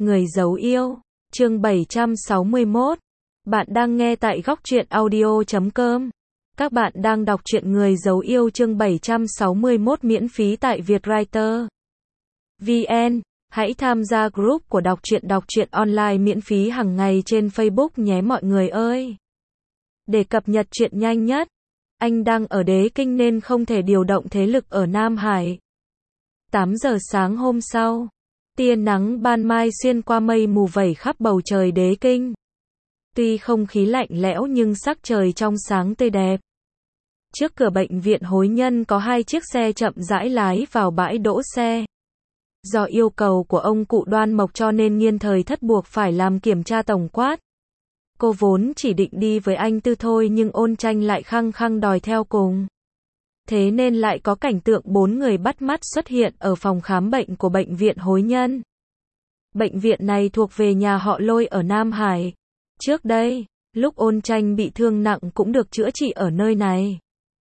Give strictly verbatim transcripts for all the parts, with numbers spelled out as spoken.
Người giấu yêu, chương bảy trăm sáu mươi mốt. Bạn đang nghe tại góc truyện audio chấm com. Các bạn đang đọc truyện Người giấu yêu chương bảy trăm sáu mươi mốt miễn phí tại Vietwriter vê en. Hãy tham gia group của đọc truyện đọc truyện online miễn phí hàng ngày trên Facebook nhé mọi người ơi. Để cập nhật truyện nhanh nhất, anh đang ở Đế Kinh nên không thể điều động thế lực ở Nam Hải. tám giờ sáng hôm sau, tia nắng ban mai xuyên qua mây mù vẩy khắp bầu trời Đế Kinh. Tuy không khí lạnh lẽo nhưng sắc trời trong sáng tươi đẹp. Trước cửa bệnh viện Hối Nhân có hai chiếc xe chậm rãi lái vào bãi đỗ xe. Do yêu cầu của ông cụ Đoan Mộc cho nên Nghiên Thời Thất buộc phải làm kiểm tra tổng quát. Cô vốn chỉ định đi với anh Tư thôi nhưng Ôn Tranh lại khăng khăng đòi theo cùng. Thế nên lại có cảnh tượng bốn người bắt mắt xuất hiện ở phòng khám bệnh của bệnh viện Hối Nhân. Bệnh viện này thuộc về nhà họ Lôi ở Nam Hải. Trước đây, lúc Ôn Tranh bị thương nặng cũng được chữa trị ở nơi này.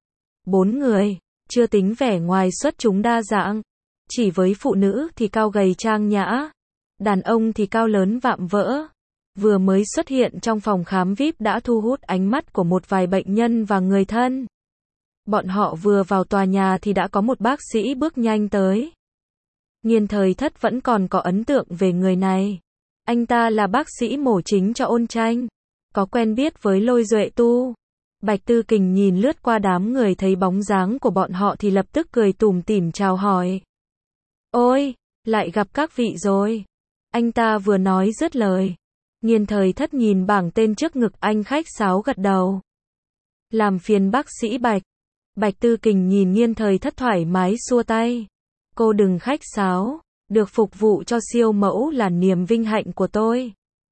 Bốn người, chưa tính vẻ ngoài xuất chúng đa dạng. Chỉ với phụ nữ thì cao gầy trang nhã, đàn ông thì cao lớn vạm vỡ. Vừa mới xuất hiện trong phòng khám vi ai pi đã thu hút ánh mắt của một vài bệnh nhân và người thân. Bọn họ vừa vào tòa nhà thì đã có một bác sĩ bước nhanh tới. Nghiên Thời Thất vẫn còn có ấn tượng về người này. Anh ta là bác sĩ mổ chính cho Ôn Tranh, có quen biết với Lôi Duệ Tu. Bạch Tư Kình nhìn lướt qua đám người thấy bóng dáng của bọn họ thì lập tức cười tủm tỉm chào hỏi. Ôi, lại gặp các vị rồi. Anh ta vừa nói dứt lời. Nghiên Thời Thất nhìn bảng tên trước ngực anh khách sáo gật đầu. Làm phiền bác sĩ Bạch. Bạch Tư Kình nhìn Nghiên Thời Thất thoải mái xua tay. Cô đừng khách sáo, được phục vụ cho siêu mẫu là niềm vinh hạnh của tôi.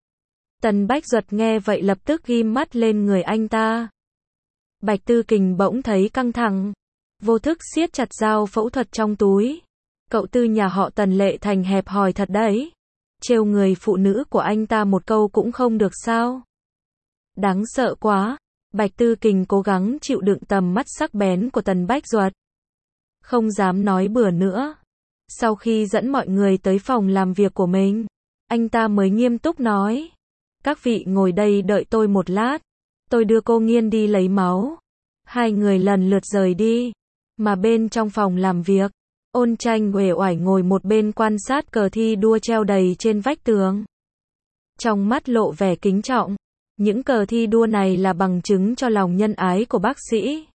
Tần Bách Duật nghe vậy lập tức ghim mắt lên người anh ta. Bạch Tư Kình bỗng thấy căng thẳng, vô thức siết chặt dao phẫu thuật trong túi. Cậu Tư nhà họ Tần Lệ Thành hẹp hòi thật đấy. Trêu người phụ nữ của anh ta một câu cũng không được sao? Đáng sợ quá. Bạch Tư Kình cố gắng chịu đựng tầm mắt sắc bén của Tần Bách Duật. Không dám nói bừa nữa. Sau khi dẫn mọi người tới phòng làm việc của mình, anh ta mới nghiêm túc nói. Các vị ngồi đây đợi tôi một lát. Tôi đưa cô Nghiên đi lấy máu. Hai người lần lượt rời đi. Mà bên trong phòng làm việc, Ôn Tranh uể oải ngồi một bên quan sát cờ thi đua treo đầy trên vách tường. Trong mắt lộ vẻ kính trọng. Những cờ thi đua này là bằng chứng cho lòng nhân ái của bác sĩ.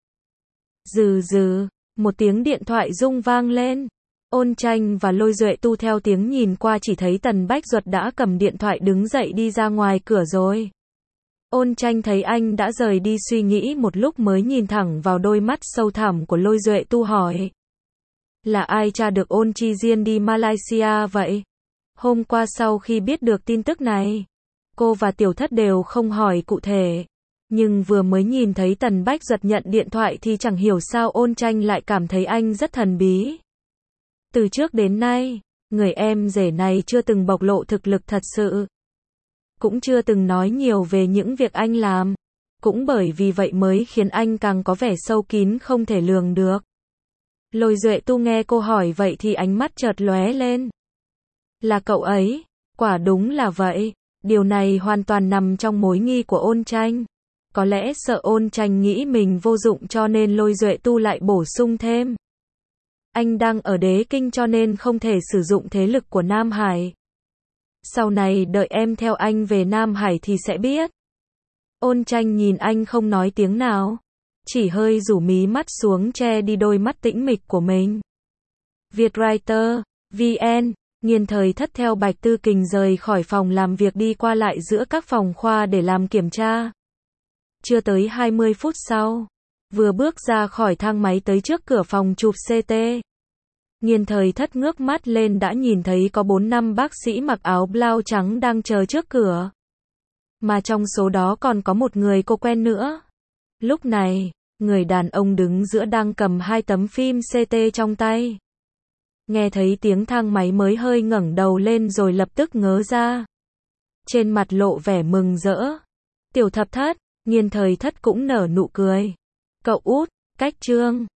Dừ dừ, một tiếng điện thoại rung vang lên. Ôn Tranh và Lôi Duệ Tu theo tiếng nhìn qua chỉ thấy Tần Bách Duật đã cầm điện thoại đứng dậy đi ra ngoài cửa rồi. Ôn Tranh thấy anh đã rời đi suy nghĩ một lúc mới nhìn thẳng vào đôi mắt sâu thẳm của Lôi Duệ Tu hỏi. Là ai tra được Ôn Chi Diên đi Malaysia vậy? Hôm qua sau khi biết được tin tức này, cô và Tiểu Thất đều không hỏi cụ thể. Nhưng vừa mới nhìn thấy Tần Bách Duật nhận điện thoại thì chẳng hiểu sao Ôn Tranh lại cảm thấy anh rất thần bí. Từ trước đến nay, người em rể này chưa từng bộc lộ thực lực thật sự. Cũng chưa từng nói nhiều về những việc anh làm. Cũng bởi vì vậy mới khiến anh càng có vẻ sâu kín không thể lường được. Lôi Duệ Tu nghe cô hỏi vậy thì ánh mắt chợt lóe lên. Là cậu ấy, quả đúng là vậy. Điều này hoàn toàn nằm trong mối nghi của Ôn Tranh. Có lẽ sợ Ôn Tranh nghĩ mình vô dụng cho nên Lôi Duệ Tu lại bổ sung thêm. Anh đang ở Đế Kinh cho nên không thể sử dụng thế lực của Nam Hải. Sau này đợi em theo anh về Nam Hải thì sẽ biết. Ôn Tranh nhìn anh không nói tiếng nào. Chỉ hơi rủ mí mắt xuống che đi đôi mắt tĩnh mịch của mình. Vietwriter vê en. Nghiên Thời Thất theo Bạch Tư Kình rời khỏi phòng làm việc đi qua lại giữa các phòng khoa để làm kiểm tra. Chưa tới hai mươi phút sau, vừa bước ra khỏi thang máy tới trước cửa phòng chụp xê tê. Nghiên Thời Thất ngước mắt lên đã nhìn thấy có bốn năm bác sĩ mặc áo blau trắng đang chờ trước cửa. Mà trong số đó còn có một người cô quen nữa. Lúc này, người đàn ông đứng giữa đang cầm hai tấm phim xê tê trong tay. Nghe thấy tiếng thang máy mới hơi ngẩng đầu lên rồi lập tức ngớ ra. Trên mặt lộ vẻ mừng rỡ. Tiểu Thập Thất, Nghiên Thời Thất cũng nở nụ cười. Cậu út, cách trương.